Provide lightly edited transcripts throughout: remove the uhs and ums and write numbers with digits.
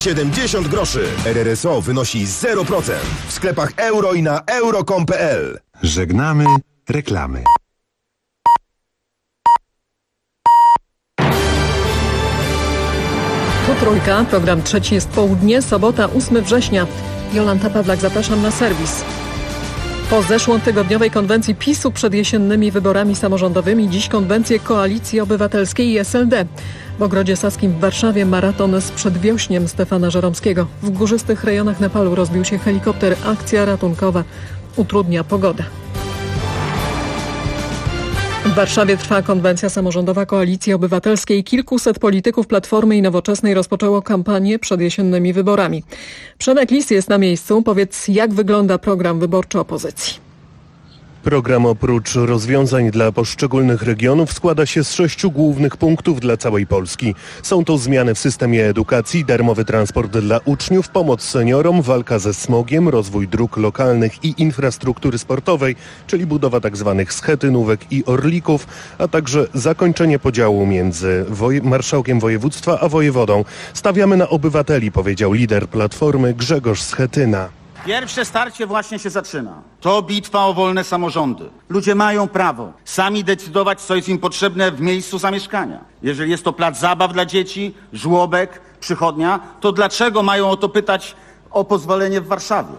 70 groszy. RRSO wynosi 0%. W sklepach euro i na euro.com.pl. Żegnamy reklamy. Tu Trójka, program trzeci jest południe, sobota 8 września. Jolanta Pawlak, zapraszam na serwis. Po zeszłotygodniowej konwencji PiS-u przed jesiennymi wyborami samorządowymi dziś konwencje Koalicji Obywatelskiej i SLD. W Ogrodzie Saskim w Warszawie maraton z przedwiośniem Stefana Żeromskiego. W górzystych rejonach Nepalu rozbił się helikopter. Akcja ratunkowa utrudnia pogodę. W Warszawie trwa konwencja samorządowa Koalicji Obywatelskiej. Kilkuset polityków Platformy i Nowoczesnej rozpoczęło kampanię przed jesiennymi wyborami. Przemek Lis jest na miejscu. Powiedz, jak wygląda program wyborczy opozycji? Program oprócz rozwiązań dla poszczególnych regionów składa się z 6 głównych punktów dla całej Polski. Są to zmiany w systemie edukacji, darmowy transport dla uczniów, pomoc seniorom, walka ze smogiem, rozwój dróg lokalnych i infrastruktury sportowej, czyli budowa tzw. schetynówek i orlików, a także zakończenie podziału między marszałkiem województwa a wojewodą. Stawiamy na obywateli, powiedział lider Platformy Grzegorz Schetyna. Pierwsze starcie właśnie się zaczyna. To bitwa o wolne samorządy. Ludzie mają prawo sami decydować, co jest im potrzebne w miejscu zamieszkania. Jeżeli jest to plac zabaw dla dzieci, żłobek, przychodnia, to dlaczego mają o to pytać o pozwolenie w Warszawie?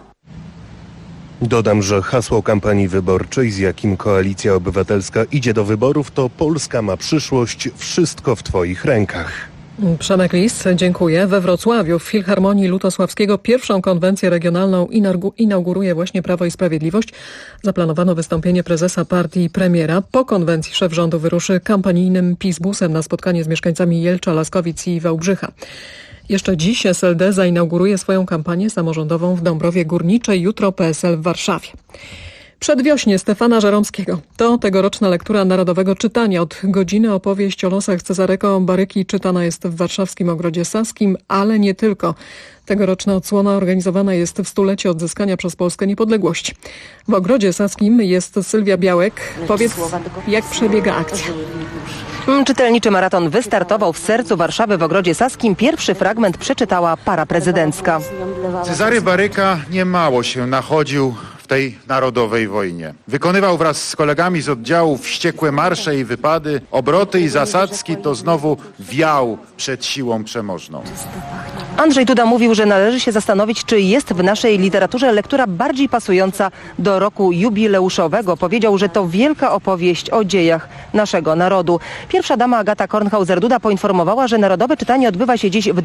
Dodam, że hasło kampanii wyborczej, z jakim Koalicja Obywatelska idzie do wyborów, to Polska ma przyszłość, wszystko w Twoich rękach. Przemek Lis, dziękuję. We Wrocławiu w Filharmonii Lutosławskiego pierwszą konwencję regionalną inauguruje właśnie Prawo i Sprawiedliwość. Zaplanowano wystąpienie prezesa partii i premiera. Po konwencji szef rządu wyruszy kampanijnym PiS-busem na spotkanie z mieszkańcami Jelcza, Laskowic i Wałbrzycha. Jeszcze dziś SLD zainauguruje swoją kampanię samorządową w Dąbrowie Górniczej, jutro PSL w Warszawie. Przedwiośnie Stefana Żeromskiego. To tegoroczna lektura Narodowego Czytania. Od godziny opowieść o losach Cezarego Baryki czytana jest w warszawskim Ogrodzie Saskim, ale nie tylko. Tegoroczna odsłona organizowana jest w stulecie odzyskania przez Polskę niepodległości. W Ogrodzie Saskim jest Sylwia Białek. Powiedz, jak przebiega akcja? Czytelniczy maraton wystartował w sercu Warszawy w Ogrodzie Saskim. Pierwszy fragment przeczytała para prezydencka. Cezary Baryka niemało się nachodził w tej narodowej wojnie. Wykonywał wraz z kolegami z oddziałów wściekłe marsze i wypady, obroty i zasadzki, to znowu wiał przed siłą przemożną. Andrzej Duda mówił, że należy się zastanowić, czy jest w naszej literaturze lektura bardziej pasująca do roku jubileuszowego. Powiedział, że to wielka opowieść o dziejach naszego narodu. Pierwsza dama Agata Kornhauser-Duda poinformowała, że narodowe czytanie odbywa się dziś w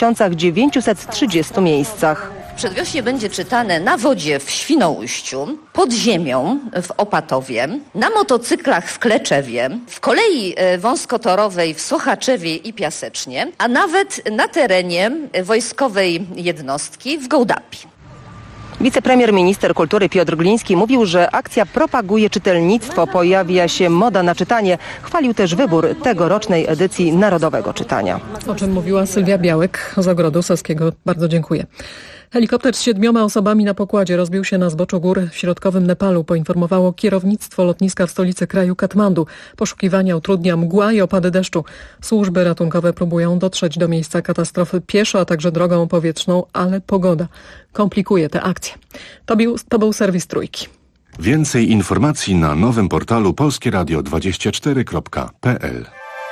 2930 miejscach. Przedwiośnie będzie czytane na wodzie w Świnoujściu, pod ziemią w Opatowie, na motocyklach w Kleczewie, w kolei wąskotorowej w Sochaczewie i Piasecznie, a nawet na terenie wojskowej jednostki w Gołdapi. Wicepremier minister kultury Piotr Gliński mówił, że akcja propaguje czytelnictwo, pojawia się moda na czytanie. Chwalił też wybór tegorocznej edycji Narodowego Czytania. O czym mówiła Sylwia Białek z Ogrodu Saskiego. Bardzo dziękuję. Helikopter z 7 osobami na pokładzie rozbił się na zboczu gór w środkowym Nepalu, poinformowało kierownictwo lotniska w stolicy kraju Katmandu. Poszukiwania utrudnia mgła i opady deszczu. Służby ratunkowe próbują dotrzeć do miejsca katastrofy pieszo, a także drogą powietrzną, ale pogoda komplikuje tę akcję. To był serwis Trójki. Więcej informacji na nowym portalu polskieradio24.pl.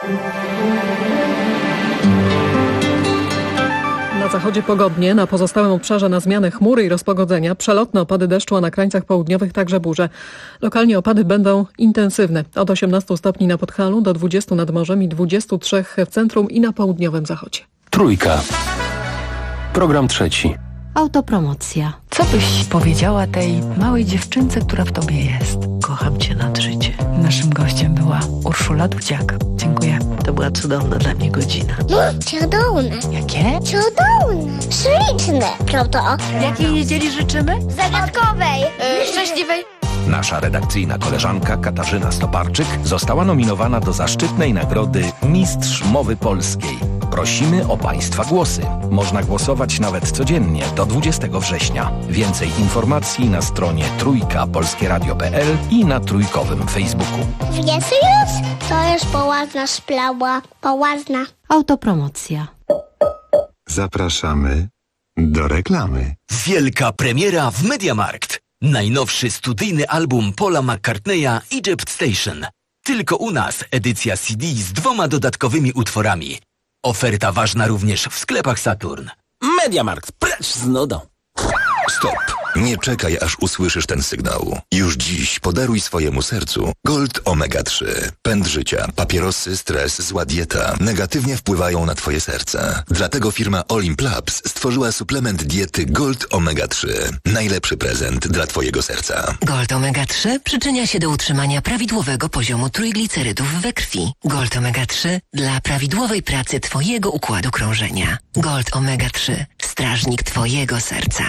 Na zachodzie pogodnie, na pozostałym obszarze na zmianę chmury i rozpogodzenia, przelotne opady deszczu, a na krańcach południowych także burze. Lokalnie opady będą intensywne. Od 18 stopni na Podhalu do 20 nad morzem i 23 w centrum i na południowym zachodzie. Trójka. Program trzeci. Autopromocja. Co byś powiedziała tej małej dziewczynce, która w tobie jest? Kocham cię nad życie. Naszym gościem była Urszula Dudziak. Dziękuję. To była cudowna dla mnie godzina. Cudowne. Jakie? Cudowne. Śliczne. Prawda? Jakiej niedzieli życzymy? Zagadkowej. Szczęśliwej. Nasza redakcyjna koleżanka Katarzyna Stoparczyk została nominowana do zaszczytnej nagrody Mistrz Mowy Polskiej. Prosimy o Państwa głosy. Można głosować nawet codziennie do 20 września. Więcej informacji na stronie trójkapolskieradio.pl i na trójkowym Facebooku. Wiesz już? To jest poważna sprawa. Poważna. Autopromocja. Zapraszamy do reklamy. Wielka premiera w MediaMarkt. Najnowszy studyjny album Paula McCartneya Egypt Station. Tylko u nas edycja CD z 2 dodatkowymi utworami. Oferta ważna również w sklepach Saturn. MediaMarkt, precz z nudą. Stop! Nie czekaj, aż usłyszysz ten sygnał. Już dziś podaruj swojemu sercu Gold Omega 3. Pęd życia, papierosy, stres, zła dieta negatywnie wpływają na twoje serce. Dlatego firma Olimp Labs stworzyła suplement diety Gold Omega 3. Najlepszy prezent dla twojego serca. Gold Omega 3 przyczynia się do utrzymania prawidłowego poziomu trójglicerydów we krwi. Gold Omega 3 dla prawidłowej pracy twojego układu krążenia. Gold Omega 3. Strażnik twojego serca.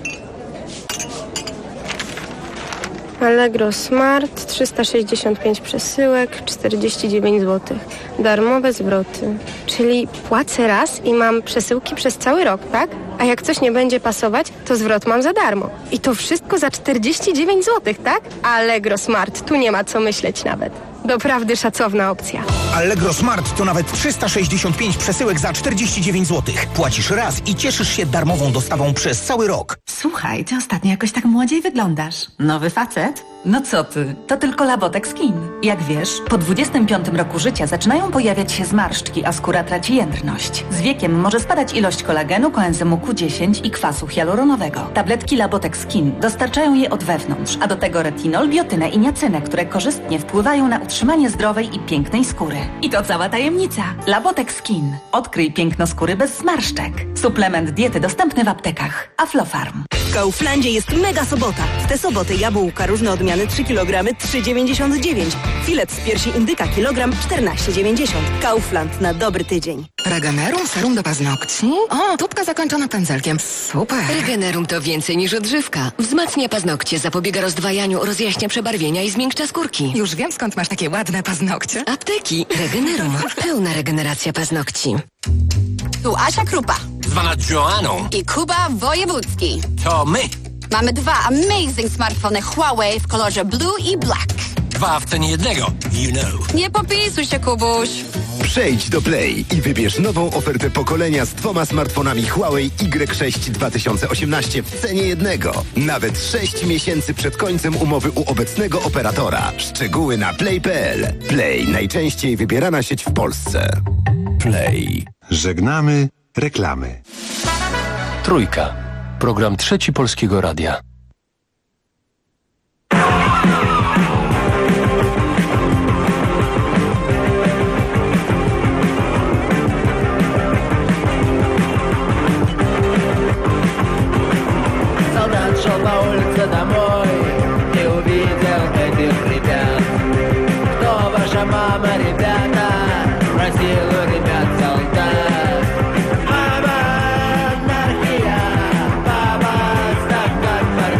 Allegro Smart, 365 przesyłek, 49 zł. Darmowe zwroty. Czyli płacę raz i mam przesyłki przez cały rok, tak? A jak coś nie będzie pasować, to zwrot mam za darmo. I to wszystko za 49 zł, tak? Allegro Smart, tu nie ma co myśleć nawet. Doprawdy szacowna opcja. Allegro Smart to nawet 365 przesyłek za 49 zł. Płacisz raz i cieszysz się darmową dostawą przez cały rok. Słuchaj, ty ostatnio jakoś tak młodziej wyglądasz. Nowy facet? No co ty, to tylko Labotex Skin. Jak wiesz, po 25 roku życia zaczynają pojawiać się zmarszczki, a skóra traci jędrność. Z wiekiem może spadać ilość kolagenu, koenzymu Q10 i kwasu hialuronowego. Tabletki Labotex Skin dostarczają je od wewnątrz, a do tego retinol, biotynę i niacynę, które korzystnie wpływają na utrzymanie zdrowej i pięknej skóry. I to cała tajemnica. Labotex Skin. Odkryj piękno skóry bez zmarszczek. Suplement diety dostępny w aptekach. Aflofarm. W Kauflandzie jest mega sobota. W tę sobotę jabłka różne odmiany 3 kg 3,99. Filet z piersi indyka kilogram 14,90. Kaufland na dobry tydzień. Regenerum serum do paznokci? O, tubka zakończona pędzelkiem. Super. Regenerum to więcej niż odżywka. Wzmacnia paznokcie, zapobiega rozdwajaniu, rozjaśnia przebarwienia i zmiękcza skórki. Już wiem, skąd masz takie ładne paznokcie. Apteki. Regenerum. Pełna regeneracja paznokci. Tu Asia Krupa. Zwana Joanną. I Kuba Wojewódzki. To my. Mamy 2 amazing smartfony Huawei w kolorze blue i black. 2 w cenie jednego, you know. Nie popisuj się, Kubuś. Przejdź do Play i wybierz nową ofertę pokolenia z 2 smartfonami Huawei Y6 2018 w cenie jednego. Nawet 6 miesięcy przed końcem umowy u obecnego operatora. Szczegóły na play.pl. Play, najczęściej wybierana sieć w Polsce. Play. Żegnamy reklamy. Trójka. Program Trzeci Polskiego Radia. Солдат шел по улице домой, не увидел этих ребят. Кто ваша мама, ребята? Спросил у ребят солдат. Мама, анархия, папа, стакан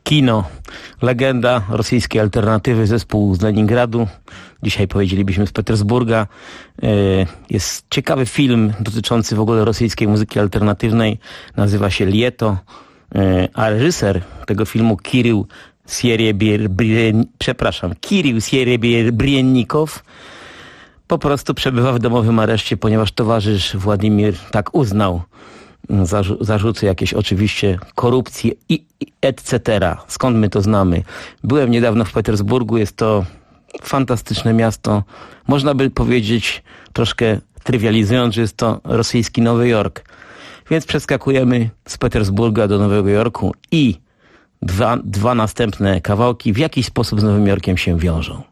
Kino, legenda rosyjskiej alternatywy, zespół z Leningradu. Dzisiaj powiedzielibyśmy z Petersburga. Jest ciekawy film dotyczący w ogóle rosyjskiej muzyki alternatywnej. Nazywa się Lieto. A reżyser tego filmu Kirill Sierebriennikow po prostu przebywa w domowym areszcie, ponieważ towarzysz Władimir tak uznał. Zarzuty jakieś oczywiście korupcji i etc. Skąd my to znamy? Byłem niedawno w Petersburgu, jest to fantastyczne miasto. Można by powiedzieć, troszkę trywializując, że jest to rosyjski Nowy Jork. Więc przeskakujemy z Petersburga do Nowego Jorku i dwa następne kawałki w jakiś sposób z Nowym Jorkiem się wiążą.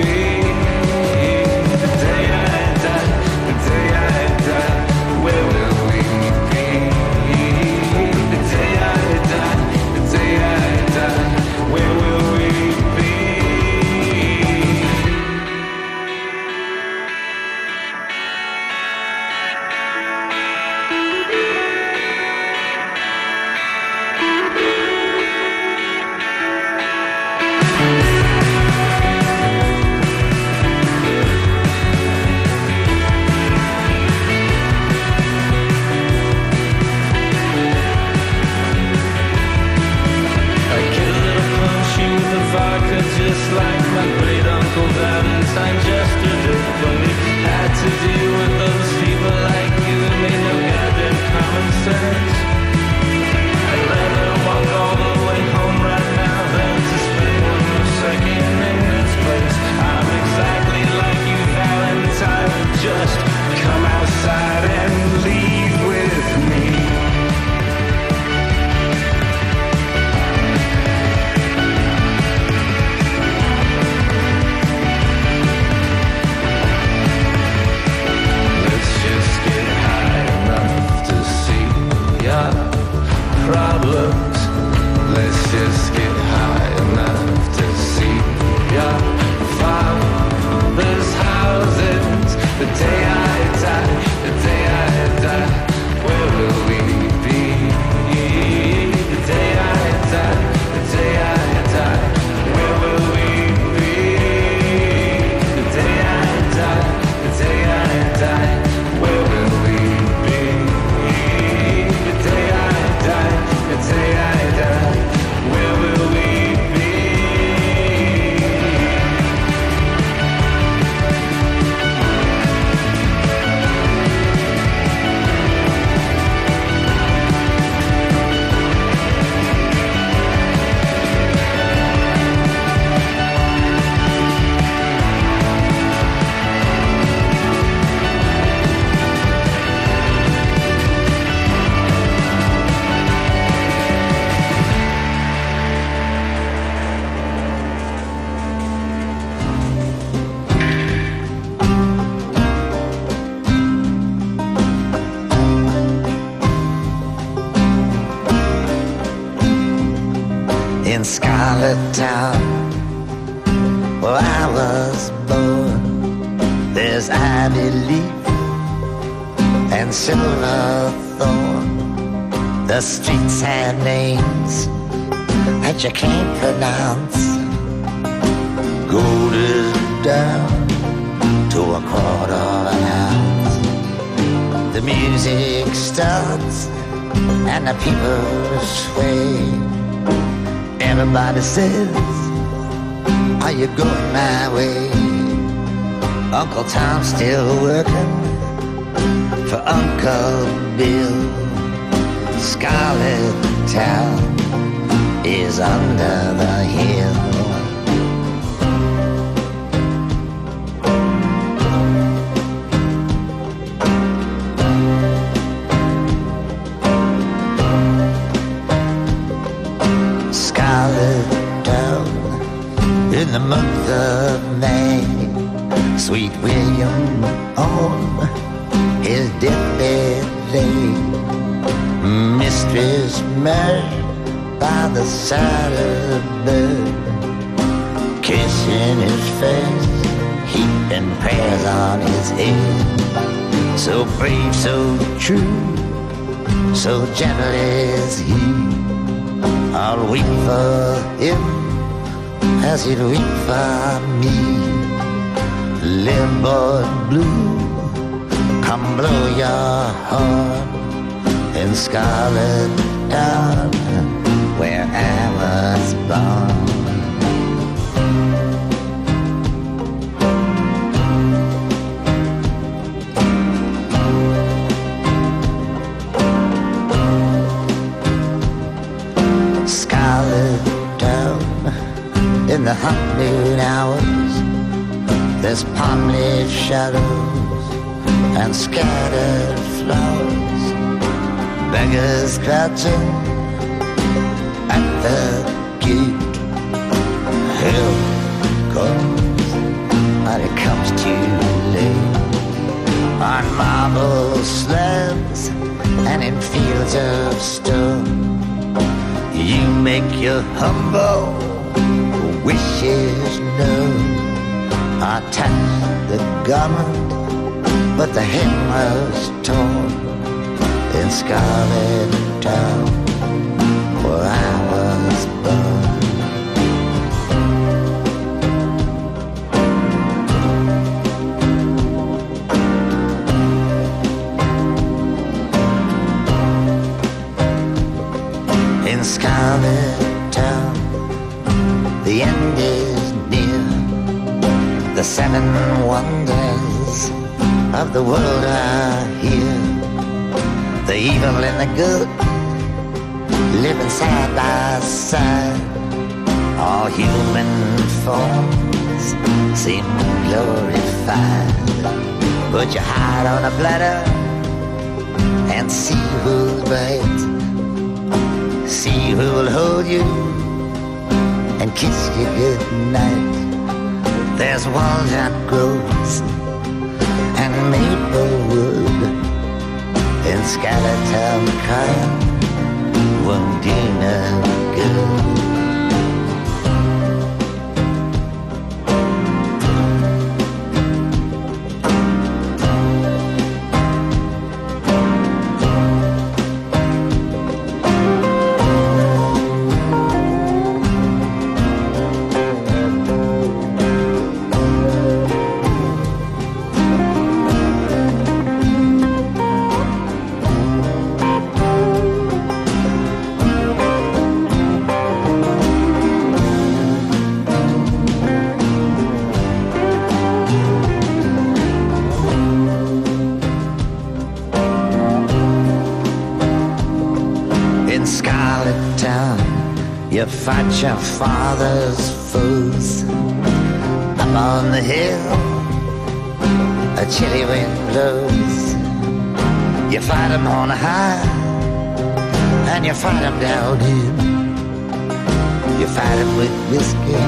Where will Scarlet Town, where I was born. There's ivy leaf and silver thorn. The streets have names that you can't pronounce. Gold is down to a quarter of an ounce. The music starts and the people sway. Everybody says, are you going my way? Uncle Tom's still working for Uncle Bill. Scarlet Town is under the hill. Scarlet Town in the month of May. Sweet William on his deathbed lay. Mistress Mary by the side of the bed, kissing his face, heaping prayers on his head. So brave, so true, so gentle is he. I'll weep for him as he'd weep for me. Little boy blue, come blow your horn in Scarlet Town, where I was born. Scarlet Town, in the hot noon hours, there's palm leaf shadows and scattered flowers. Beggars crouching at the gate. Help comes, but it comes too late. On marble slabs and in fields of stone, you make your humble wishes known. I tied the garment, but the hem was torn. In Scarlet Town, where I was born. In Scarlet Town, the end is near. The 7 wonders of the world are here. The evil and the good living side by side. All human forms seem glorified. Put your heart on a platter and see who's right. See who'll hold you and kiss you good night. There's walnut groves and maple wood in Scarlet Town, crying won't do no good. You fight your father's foes up on the hill. A chilly wind blows. You fight them on high and you fight them down in. You fight them with whiskey,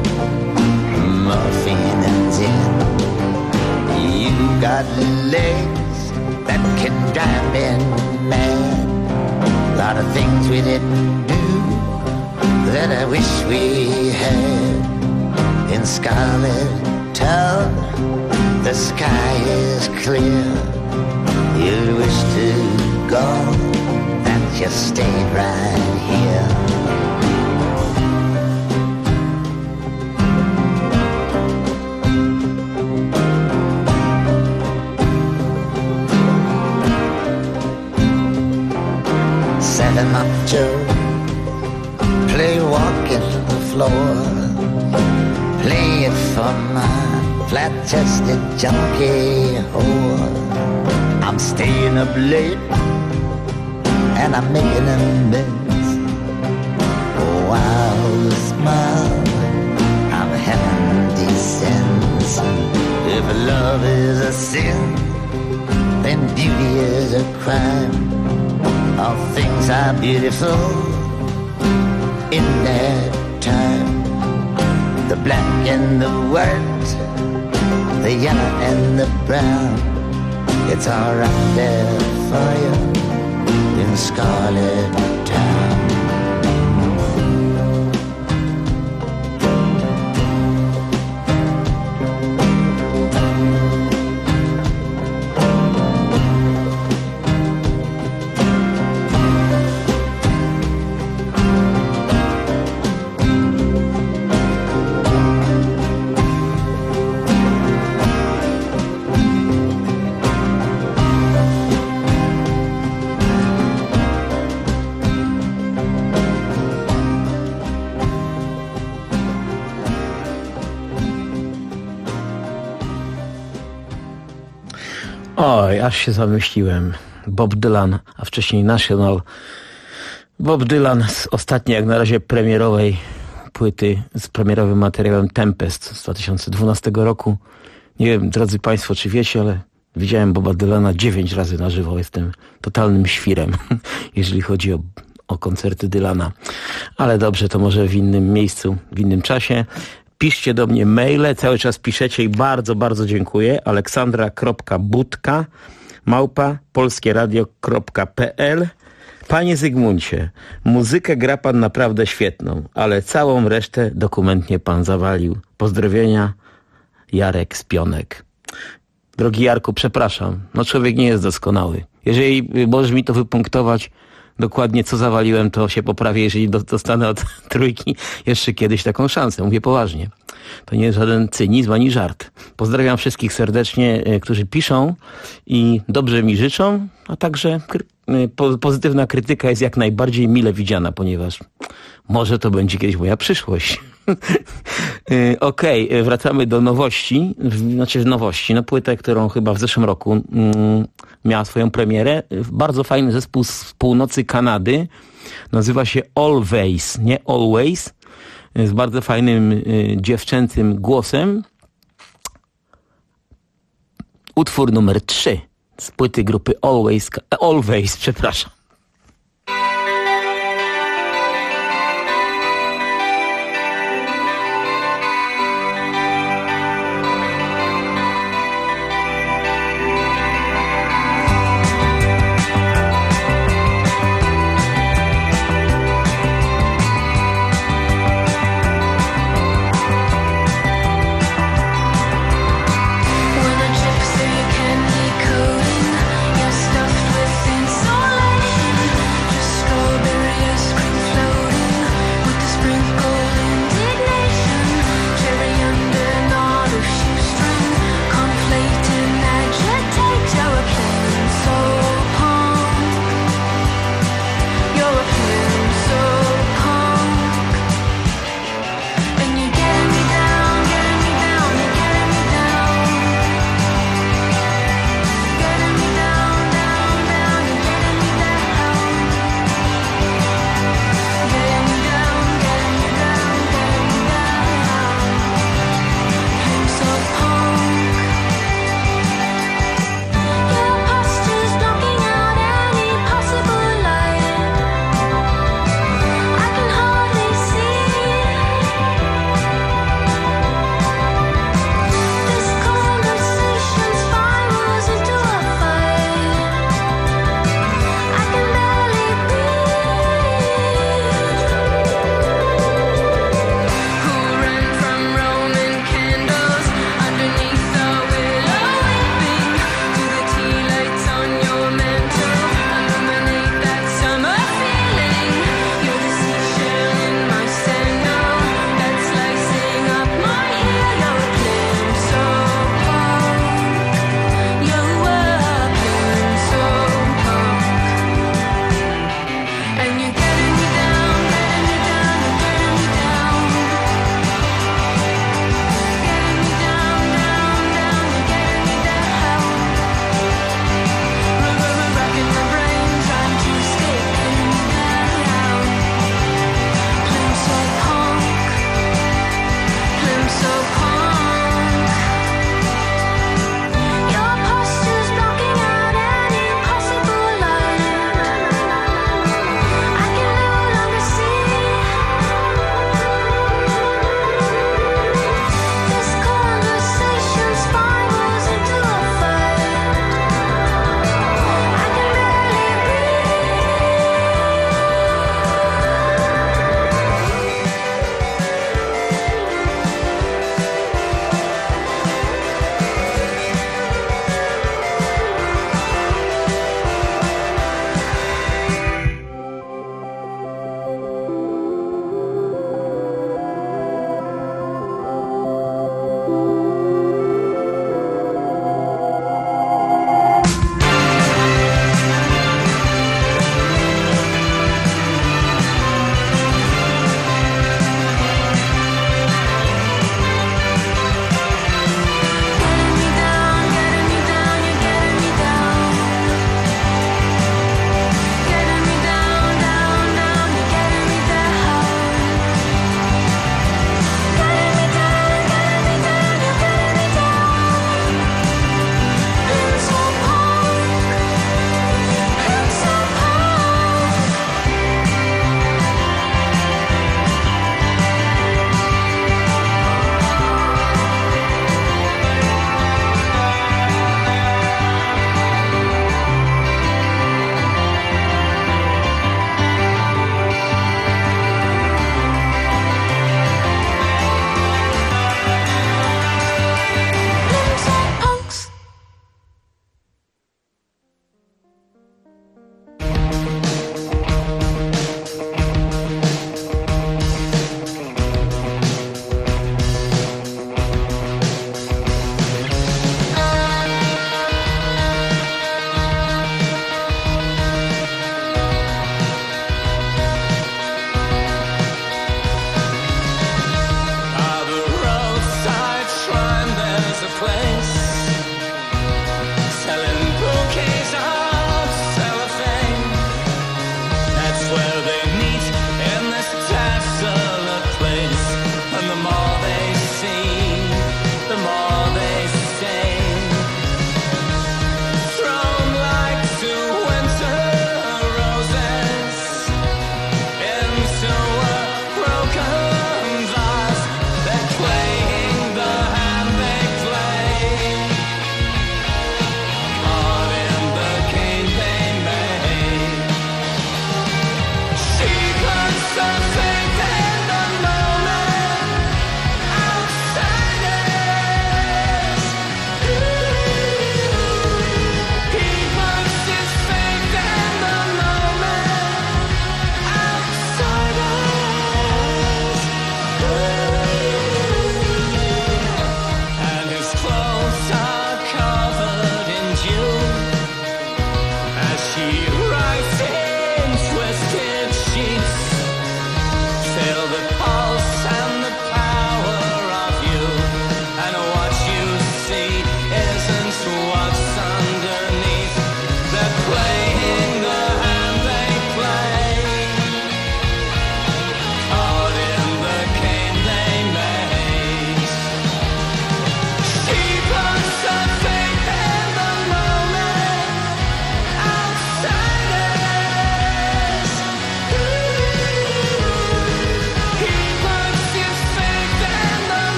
morphine and gin. You got legs that can drive men mad. A lot of things we didn't do that I wish we had in Scarlet Town. The sky is clear. You'll wish to go, that you stayed right here. Set him up, Joe. Play walking the floor. Play it for my flat-chested junkie whore. I'm staying up late and I'm making amends. Oh, I'll smile. I'm having descends. If love is a sin, then beauty is a crime. All things are beautiful in their time. The black and the white, the yellow and the brown. It's all right there for you in Scarlet Town. Oj, aż się zamyśliłem. Bob Dylan, a wcześniej National. Bob Dylan z ostatniej, jak na razie premierowej płyty, z premierowym materiałem Tempest z 2012 roku. Nie wiem, drodzy Państwo, czy wiecie, ale widziałem Boba Dylana 9 razy na żywo. Jestem totalnym świrem, jeżeli chodzi o koncerty Dylana. Ale dobrze, to może w innym miejscu, w innym czasie. Piszcie do mnie maile, cały czas piszecie i bardzo, bardzo dziękuję. aleksandra.budka@polskieradio.pl. Panie Zygmuncie, muzykę gra pan naprawdę świetną, ale całą resztę dokumentnie pan zawalił. Pozdrowienia, Jarek z Pionek. Drogi Jarku, przepraszam, no człowiek nie jest doskonały. Jeżeli możesz mi to wypunktować dokładnie, co zawaliłem, to się poprawię, jeżeli dostanę od trójki jeszcze kiedyś taką szansę. Mówię poważnie. To nie jest żaden cynizm ani żart. Pozdrawiam wszystkich serdecznie, którzy piszą i dobrze mi życzą, a także pozytywna krytyka jest jak najbardziej mile widziana, ponieważ może to będzie kiedyś moja przyszłość. Okej, wracamy do nowości. Nowości. No, płytę, którą chyba w zeszłym roku miała swoją premierę. Bardzo fajny zespół z północy Kanady. Nazywa się Always, nie Always. Z bardzo fajnym dziewczęcym głosem. Utwór numer 3 z płyty grupy Always, przepraszam. When a gypsy candy coating, you're stuffed with insulation.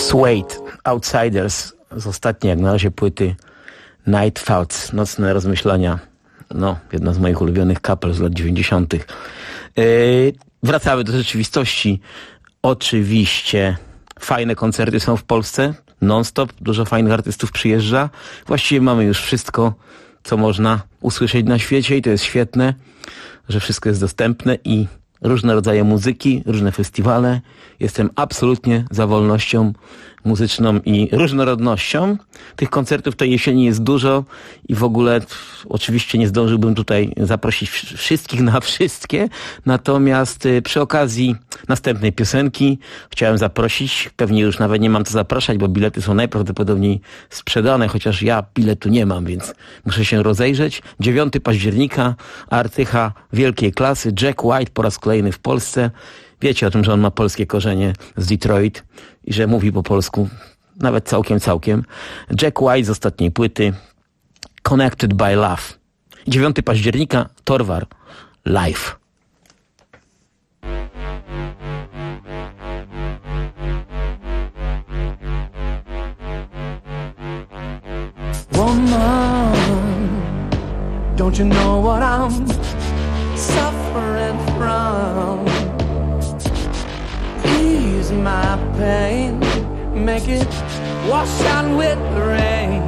Suede, Outsiders z ostatniej jak na razie płyty Night Thoughts, nocne rozmyślania. No, jedna z moich ulubionych kapel z lat 90. Wracamy do rzeczywistości. Oczywiście fajne koncerty są w Polsce, non-stop, dużo fajnych artystów przyjeżdża. Właściwie mamy już wszystko, co można usłyszeć na świecie i to jest świetne, że wszystko jest dostępne i różne rodzaje muzyki, różne festiwale. Jestem absolutnie za wolnością muzyczną i różnorodnością. Tych koncertów tej jesieni jest dużo i w ogóle oczywiście nie zdążyłbym tutaj zaprosić wszystkich na wszystkie. Natomiast przy okazji następnej piosenki chciałem zaprosić, pewnie już nawet nie mam co zapraszać, bo bilety są najprawdopodobniej sprzedane, chociaż ja biletu nie mam, więc muszę się rozejrzeć. 9 października, artycha wielkiej klasy, Jack White po raz kolejny w Polsce. Wiecie o tym, że on ma polskie korzenie z Detroit i że mówi po polsku, nawet całkiem. Jack White z ostatniej płyty Connected by Love. 9 października, Torwar, live. Woman, don't you know what I'm suffering from? Ease my pain, make it wash out with the rain.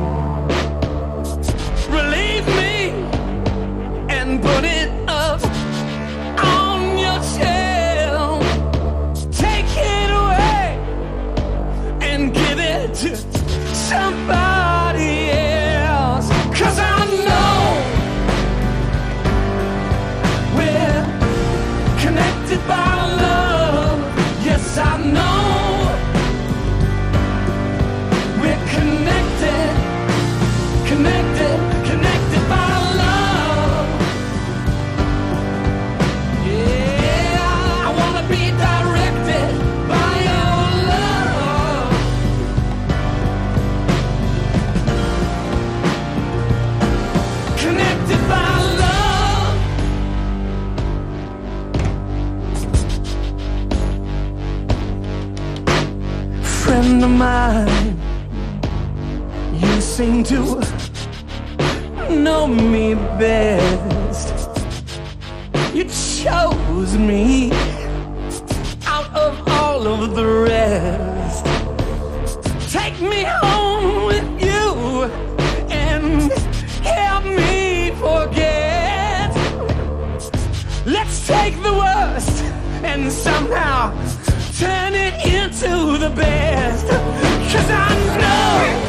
Relieve me and put it up on your shelf. Take it away and give it to somebody else. 'Cause I know we're connected by love. Yes, I know we're connected, connected, connected by love. Yeah, I wanna be directed by your love. Connected by love. Friend of mine, you seem to know me best. You chose me out of all of the rest. Take me home with you and help me forget. Let's take the worst and somehow turn it into the best. 'Cause I know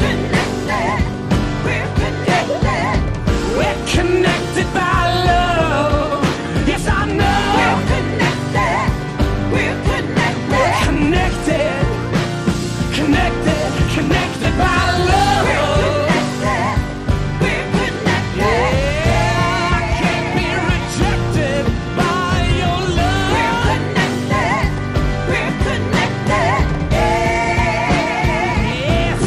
we're connected, we're connected by love. Yes, I know we're connected, we're connected, we're connected, connected, connected by love. We're connected, yeah, I can't be rejected by your love. We're connected, we're connected, yes.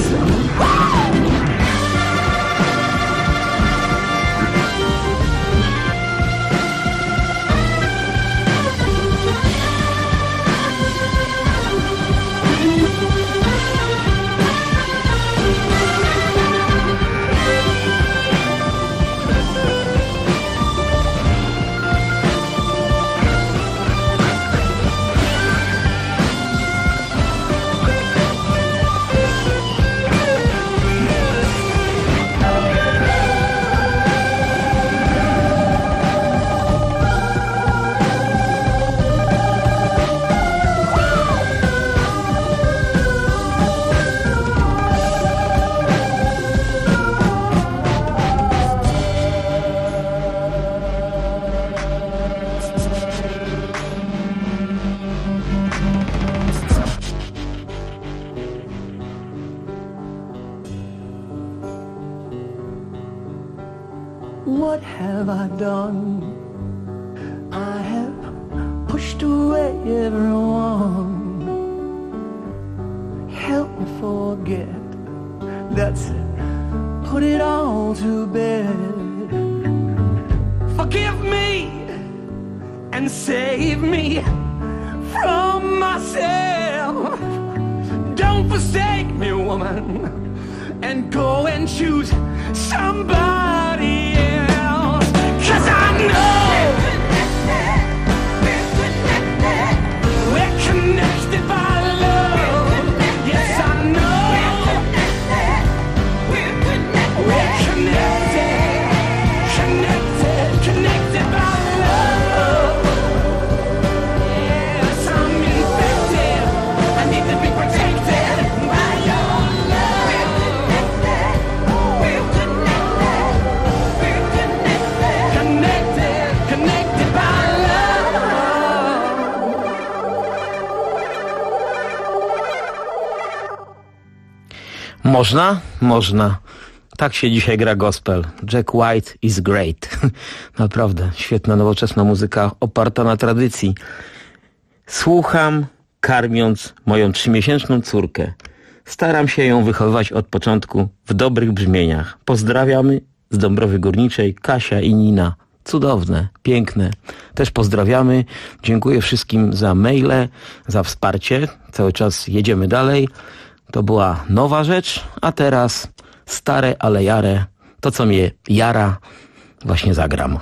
What have I done? I have pushed away everyone. Help me forget. That's it. Put it all to bed. Forgive me and save me from myself. Don't don't forsake me, woman, and go and choose somebody else. 'Cause I know we're connected by love. Yes, I know we're connected by love. Yes, I'm infected. I need to be protected by your love. We're connected by love. Można? Można. Tak się dzisiaj gra gospel. Jack White is great. Naprawdę, świetna, nowoczesna muzyka oparta na tradycji. Słucham, karmiąc moją 3-miesięczną córkę. Staram się ją wychowywać od początku w dobrych brzmieniach. Pozdrawiamy z Dąbrowy Górniczej, Kasia i Nina. Cudowne, piękne. Też pozdrawiamy. Dziękuję wszystkim za maile, za wsparcie. Cały czas jedziemy dalej. To była nowa rzecz, a teraz stare, ale jare. To, co mnie jara, właśnie zagram.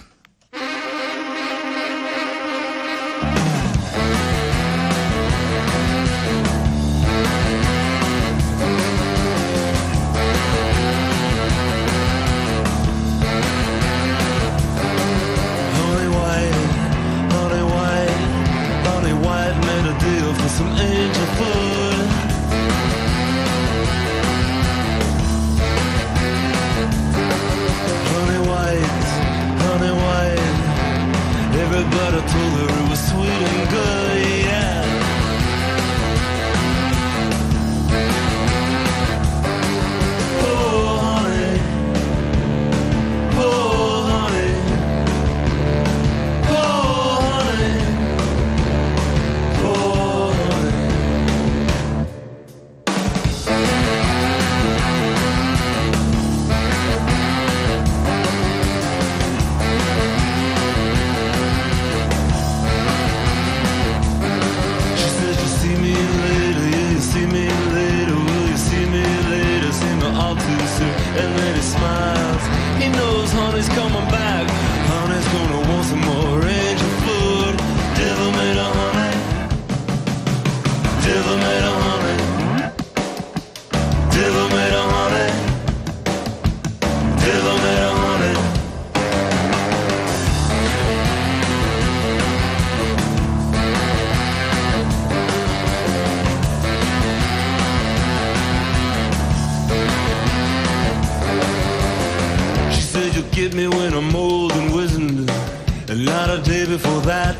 Get me when I'm old and wizened, and not a day before that.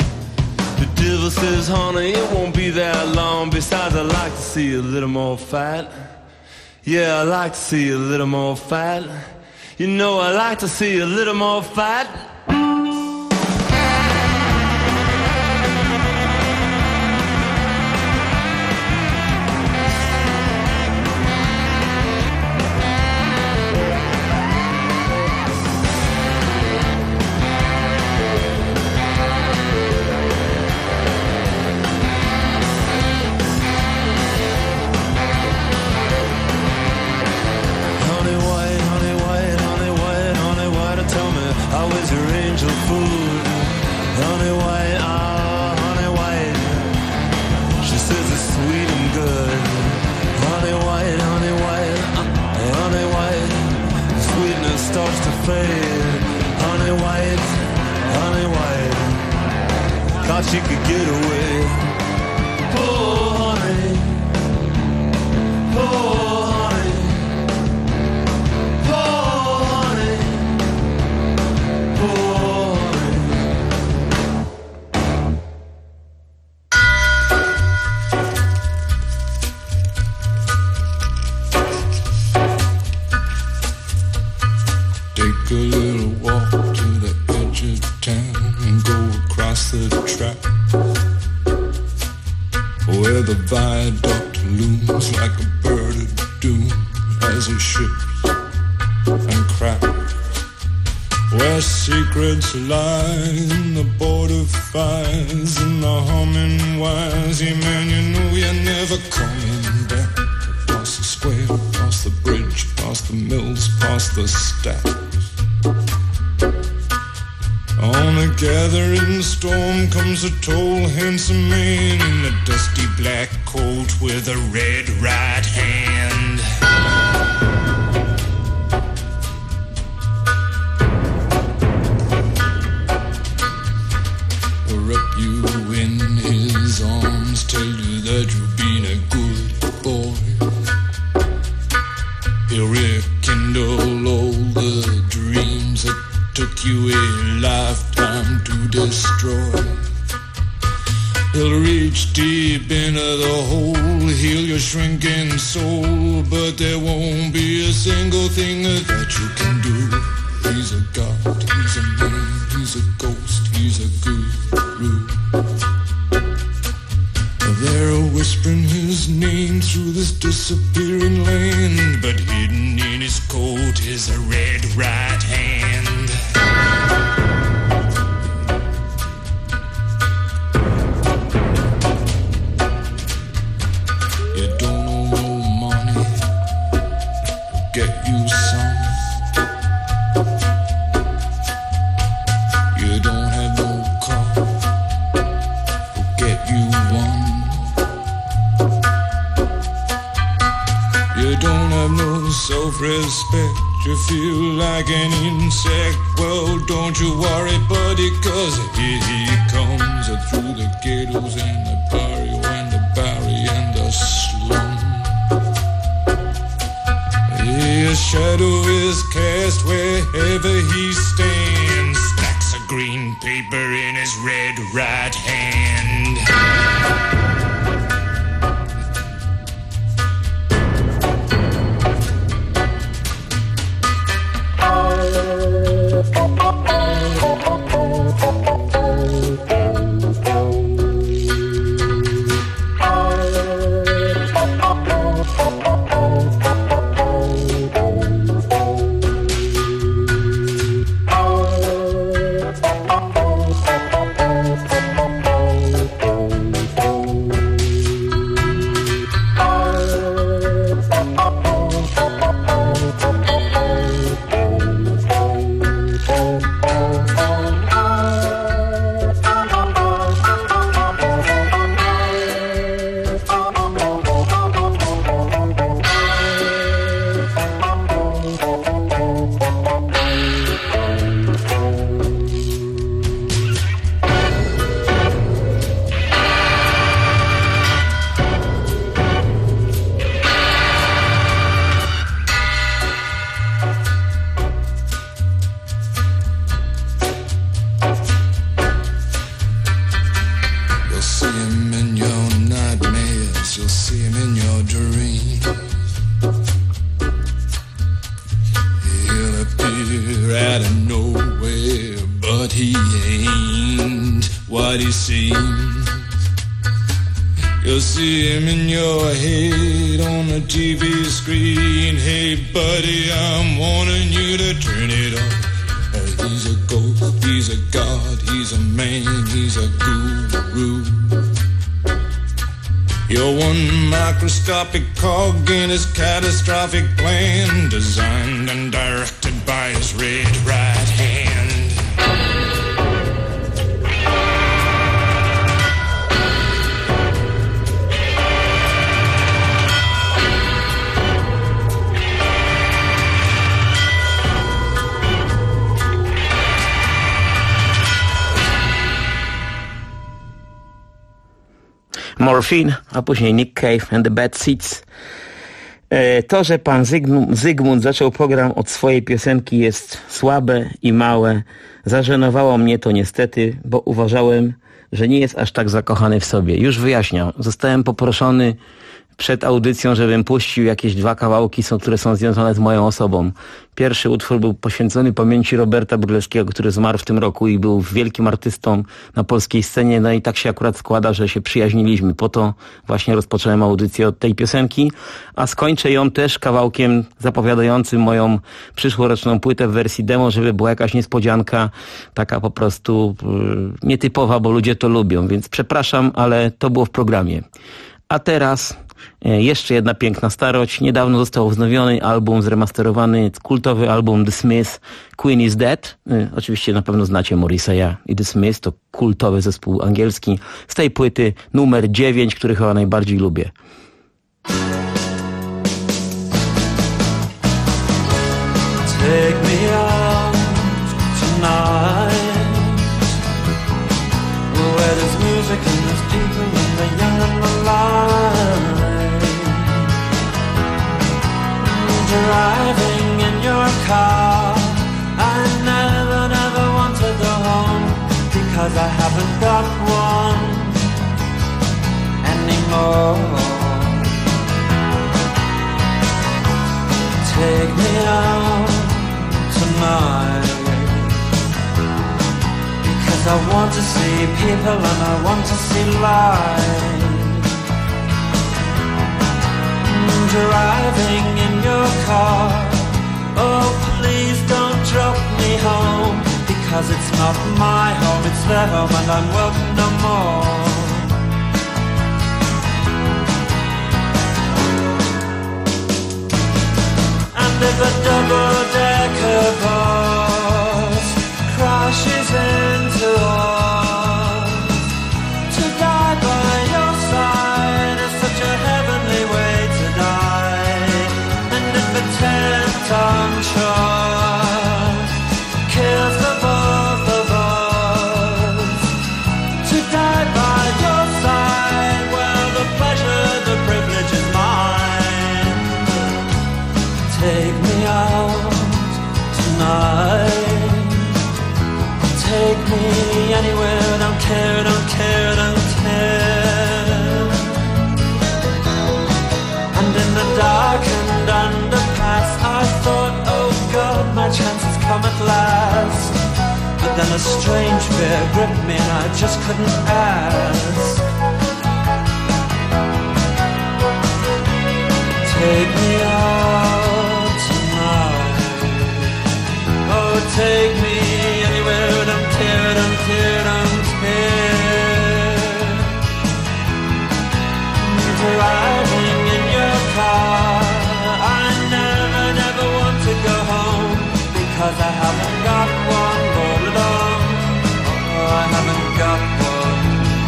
The devil says, honey, it won't be that long. Besides, I like to see a little more fat. Yeah, I like to see a little more fat. You know, I like to see a little more fat. She could get away. Oh, honey. Oh, honey. Oh, honey. Oh, Take a little walk to the edge of town and go across the track where the viaduct looms like a bird of doom as it ships and cracks, where secrets lie in the border fires and the humming wires. Yeah, man, you know you're never coming square, past the bridge, past the mills, past the stacks. On a gathering storm comes a tall, handsome man in a dusty black coat with a red right hand. Wrap you in his arms, tell you that you've been a good boy. He'll rekindle all the dreams that took you a lifetime to destroy. He'll reach deep into the hole, heal your shrinking soul, but there won't be a single thing that you can do. He's a god, he's a man, he's a ghost, he's a guru. They're whispering his name through this disappearing land, but hidden in his coat is a red right hand. You don't owe no money, get you some. You don't have no car, get you one. You don't have no self-respect, you feel like an insect. Well, don't you worry, buddy, cause here he comes through the ghettos and the barrio and the barry and the slum. His shadow is cast wherever he stands, stacks of green paper in his red right hand. You'll see him in your head on the TV screen. Hey buddy, I'm warning you to turn it off. He's a ghost, he's a god, he's a man, he's a guru. You're one microscopic cog in his catastrophic plan, designed and directed by his red right hand. Morphine, a później Nick Cave and the Bad Seeds. To, że pan Zygmunt zaczął program od swojej piosenki, jest słabe i małe. Zażenowało mnie to niestety, bo uważałem, że nie jest aż tak zakochany w sobie. Już wyjaśniam. Zostałem poproszony przed audycją, żebym puścił jakieś 2 kawałki, które są związane z moją osobą. Pierwszy utwór był poświęcony pamięci Roberta Brylewskiego, który zmarł w tym roku i był wielkim artystą na polskiej scenie. No i tak się akurat składa, że się przyjaźniliśmy. Po to właśnie rozpocząłem audycję od tej piosenki, a skończę ją też kawałkiem zapowiadającym moją przyszłoroczną płytę w wersji demo, żeby była jakaś niespodzianka, taka po prostu nietypowa, bo ludzie to lubią. Więc przepraszam, ale to było w programie. A teraz Jeszcze jedna piękna starość. Niedawno został wznowiony album, zremasterowany, kultowy album The Smiths, Queen is Dead. Oczywiście na pewno znacie Morrissey'a i The Smiths, to kultowy zespół angielski. Z tej płyty numer 9, który chyba najbardziej lubię. Take me out tonight, where there's music and there's people and the young and the light. Driving in your car, I never want to go home, because I haven't got one anymore. Take me out tonight, because I want to see people and I want to see light. Driving in your car, oh please don't drop me home, because it's not my home, it's their home and I'm welcome no more. And if a double-decker bus crashes into us, to die by your side is such a heavenly way to die. And if a 10-ton truck kills the both of us, to die by your side, well, the pleasure, the privilege is mine. Take me out tonight, take me anywhere, don't care, don't care, don't care. And in the darkened underpass, I thought, oh God, my chance has come at last. But then a strange fear gripped me and I just couldn't ask. Take me out tonight, oh take me anywhere, don't care, don't care, don't care. Driving in your car, I never want to go home, because I haven't got one all along. Oh, I haven't got one.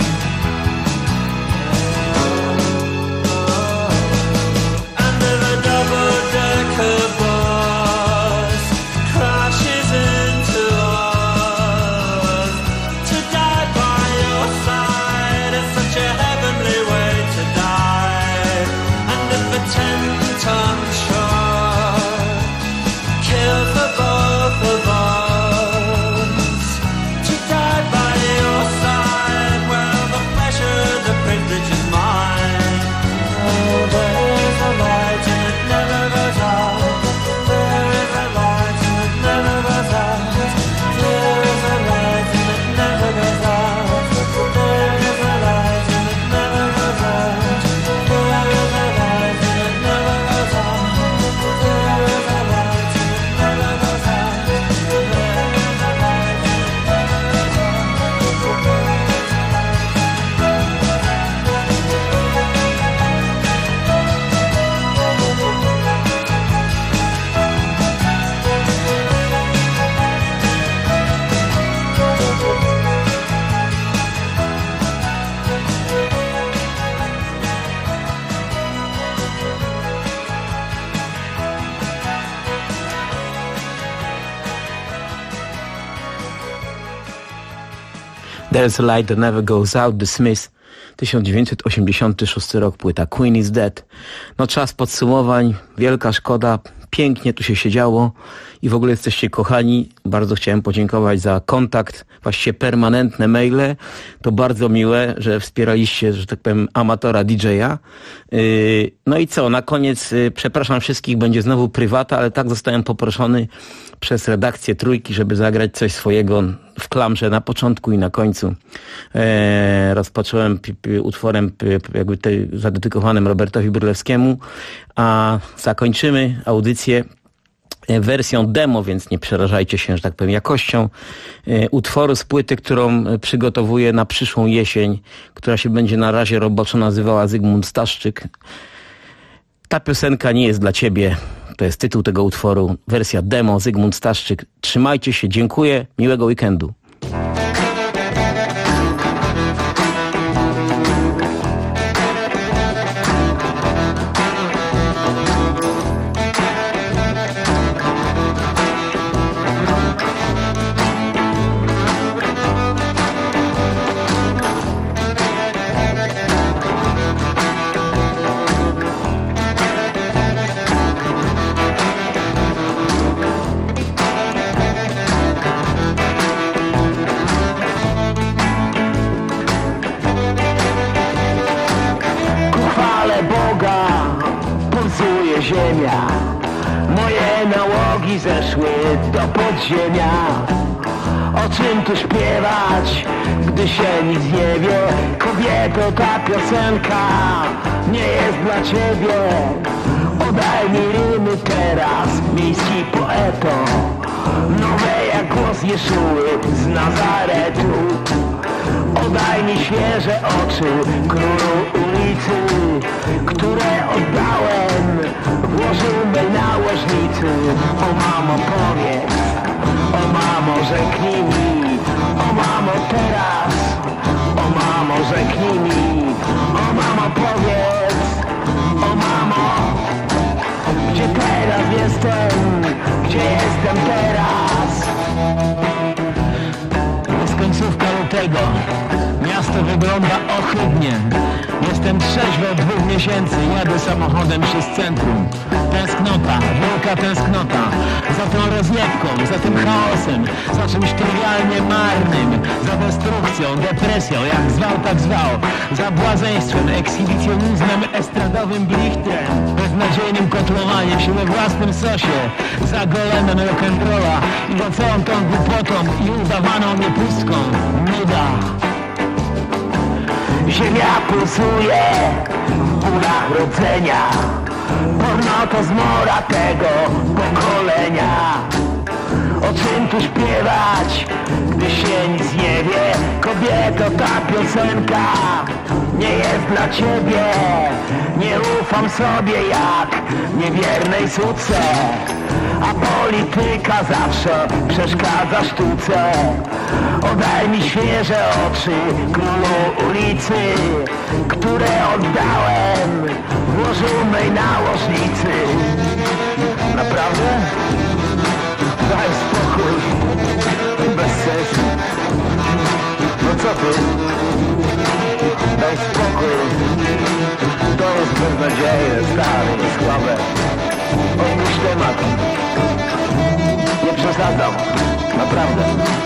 And if a double-decker bus crashes into us, to die by your side is such a heavenly way to die. And if a 10-ton truck kills the both of us, to die by your side, well, the pleasure, the privilege is mine. Oh, there is a light and it never goes out. There is a light and it never goes out. There is a light and it never goes out. There is a light and it never goes out. There is a light and it never goes out. There is a light and it never goes out. There is a light and it never goes out. There's a Light That Never Goes Out, The Smiths, 1986 rok, płyta Queen is Dead. No czas podsumowań, wielka szkoda, pięknie tu się siedziało i w ogóle jesteście kochani. Bardzo chciałem podziękować za kontakt, właściwie permanentne maile. To bardzo miłe, że wspieraliście, że tak powiem, amatora DJ-a. No i co, na koniec przepraszam wszystkich, będzie znowu prywata, ale tak zostałem poproszony przez redakcję Trójki, żeby zagrać coś swojego w klamrze na początku i na końcu. Rozpocząłem utworem jakby zadedykowanym Robertowi Brylewskiemu, a zakończymy audycję wersją demo, więc nie przerażajcie się, że tak powiem, jakością utworu z płyty, którą przygotowuję na przyszłą jesień, która się będzie na razie roboczo nazywała Zygmunt Staszczyk. Ta piosenka nie jest dla ciebie. To jest tytuł tego utworu. Wersja demo, Zygmunt Staszczyk. Trzymajcie się, dziękuję, miłego weekendu. Ziemia, moje nałogi zeszły do podziemia. O czym tu śpiewać, gdy się nic nie wie? Kobieto, ta piosenka nie jest dla ciebie. Podaj mi rymy teraz, miejski poeto, nowe jak głos Jeszuły z Nazaretu. Oddaj mi świeże oczy, królu ulicy, które oddałem włożył mej nałożnicy. O mamo powiedz, o mamo rzeknij mi, o mamo teraz, o mamo rzeknij mi, o mamo powiedz, o mamo, gdzie teraz jestem, gdzie jestem teraz? Jest końcówka lutego, miasto wygląda ohydnie. Jestem trzeźwy od 2 miesięcy, jadę samochodem przez centrum. Tęsknota, wielka tęsknota za tą rozjebką, za tym chaosem, za czymś trywialnie marnym, za destrukcją, depresją, jak zwał tak zwał, za błazeństwem, ekshibicjonizmem, estradowym blichtem, beznadziejnym kotłowaniem się we własnym sosie, za golemem rock'n'rolla i za całą tą głupotą i udawaną niepustką. Nuda. Ziemia pulsuje w bólach rodzenia. Porno to zmora tego pokolenia. O czym tu śpiewać, gdy się nic nie wie? Kobieto, ta piosenka nie jest dla ciebie. Nie ufam sobie jak niewiernej suce, a polityka zawsze przeszkadza sztuce. Oddaj mi świeże oczy, królu ulicy, które oddałem włożonej nałożnicy. Naprawdę? Daj spokój, bez sensu. No co ty? Daj spokój. To jest beznadziejne, stare i słabe. Odpuść temat. Nie przesadzam. Naprawdę.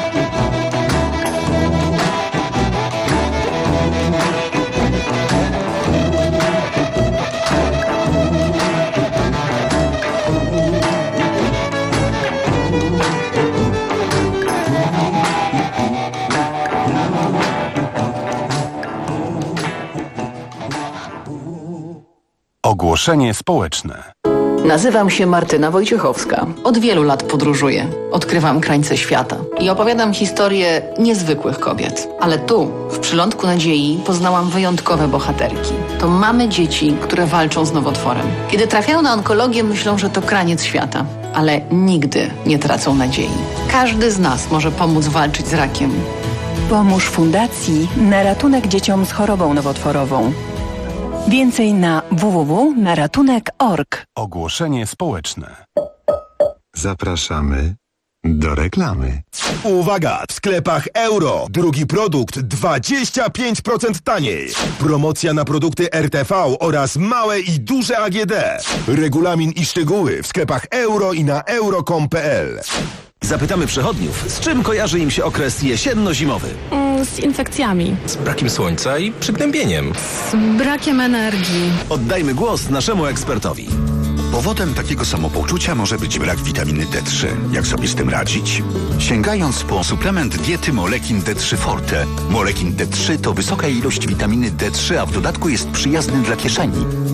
Ogłoszenie społeczne. Nazywam się Martyna Wojciechowska. Od wielu lat podróżuję. Odkrywam krańce świata i opowiadam historie niezwykłych kobiet. Ale tu, w Przylądku Nadziei, poznałam wyjątkowe bohaterki. To mamy dzieci, które walczą z nowotworem. Kiedy trafiają na onkologię, myślą, że to kraniec świata. Ale nigdy nie tracą nadziei. Każdy z nas może pomóc walczyć z rakiem. Pomóż Fundacji na ratunek dzieciom z chorobą nowotworową. Więcej na www.naratunek.org. Ogłoszenie społeczne. Zapraszamy do reklamy. Uwaga! W sklepach Euro. Drugi produkt 25% taniej. Promocja na produkty RTV oraz małe i duże AGD. Regulamin i szczegóły w sklepach Euro i na euro.com.pl. Zapytamy przechodniów, z czym kojarzy im się okres jesienno-zimowy. Z infekcjami. Z brakiem słońca i przygnębieniem. Z brakiem energii. Oddajmy głos naszemu ekspertowi. Powodem takiego samopoczucia może być brak witaminy D3. Jak sobie z tym radzić? Sięgając po suplement diety Molekin D3 Forte. Molekin D3 to wysoka ilość witaminy D3, a w dodatku jest przyjazny dla kieszeni.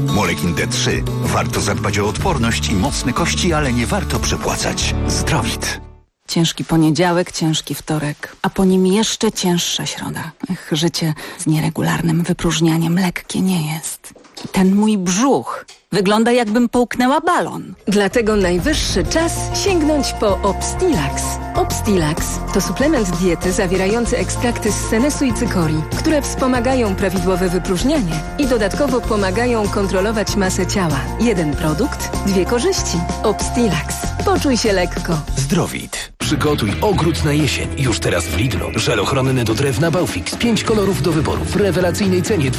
Molekin D3. Warto zadbać o odporność i mocne kości, ale nie warto przepłacać. Zdrowit. Ciężki poniedziałek, ciężki wtorek, a po nim jeszcze cięższa środa. Życie z nieregularnym wypróżnianiem lekkie nie jest. Ten mój brzuch wygląda, jakbym połknęła balon. Dlatego najwyższy czas sięgnąć po Obstilax. Obstilax to suplement diety zawierający ekstrakty z senesu i cykorii, które wspomagają prawidłowe wypróżnianie i dodatkowo pomagają kontrolować masę ciała. Jeden produkt, dwie korzyści. Obstilax. Poczuj się lekko. Zdrowit. Przygotuj ogród na jesień. Już teraz w Lidlu. Żel ochronny do drewna Baufix. 5 kolorów do wyboru. W rewelacyjnej cenie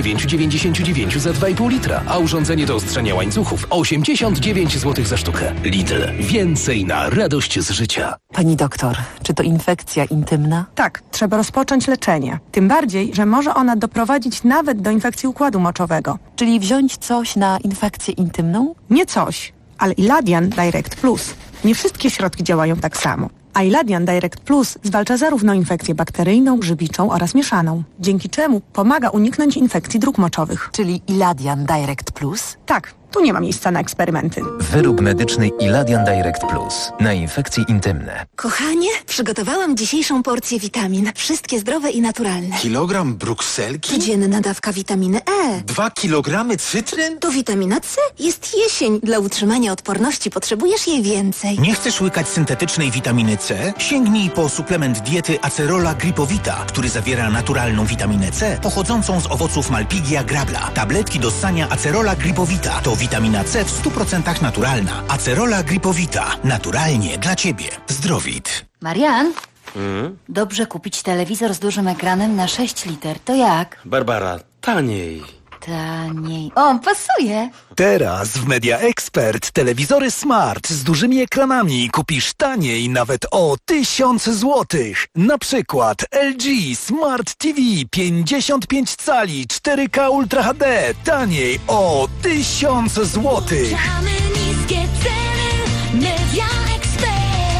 29,99 za 2,5 litra. A urządzenie do ostrzenia łańcuchów 89 zł za sztukę. Lidl. Więcej na radość z życia. Pani doktor, czy to infekcja intymna? Tak, trzeba rozpocząć leczenie. Tym bardziej, że może ona doprowadzić nawet do infekcji układu moczowego. Czyli wziąć coś na infekcję intymną? Nie coś, ale Iladian Direct Plus. Nie wszystkie środki działają tak samo. A Iladian Direct Plus zwalcza zarówno infekcję bakteryjną, grzybiczą oraz mieszaną, dzięki czemu pomaga uniknąć infekcji dróg moczowych. Czyli Iladian Direct Plus? Tak, tu nie ma miejsca na eksperymenty. Wyrób medyczny Iladian Direct Plus na infekcje intymne. Kochanie, przygotowałam dzisiejszą porcję witamin. Wszystkie zdrowe i naturalne. Kilogram brukselki? Codzienna dawka witaminy E. 2 kilogramy cytryn? To witamina C. Jest jesień. Dla utrzymania odporności potrzebujesz jej więcej. Nie chcesz łykać syntetycznej witaminy C? Sięgnij po suplement diety Acerola Gripowita, który zawiera naturalną witaminę C pochodzącą z owoców Malpighia grabla. Tabletki do ssania Acerola Gripowita to witamina C w 100% naturalna. Acerola Gripowita. Naturalnie dla Ciebie. Zdrowit. Marian? Dobrze kupić telewizor z dużym ekranem na 6 liter. To jak? Barbara, taniej. Taniej. O, pasuje. Teraz w Media Expert telewizory smart z dużymi ekranami kupisz taniej nawet o 1000 zł. Na przykład LG Smart TV 55 cali 4K Ultra HD taniej o 1000 zł. Niskie ceny. Media Expert.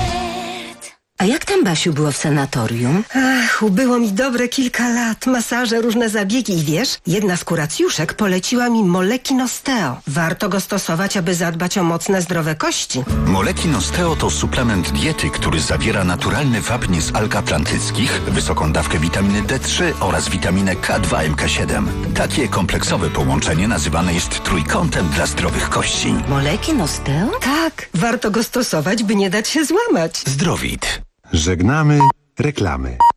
A jak tam, Basiu, było w sanatorium? Ach, ubyło mi dobre kilka lat. Masaże, różne zabiegi i wiesz, jedna z kuracjuszek poleciła mi Molekin Osteo. Warto go stosować, aby zadbać o mocne, zdrowe kości. Molekin Osteo to suplement diety, który zawiera naturalny wapń z alg atlantyckich, wysoką dawkę witaminy D3 oraz witaminę K2 MK7. Takie kompleksowe połączenie nazywane jest trójkątem dla zdrowych kości. Molekin Osteo? Tak, warto go stosować, by nie dać się złamać. Zdrowit. Żegnamy reklamy.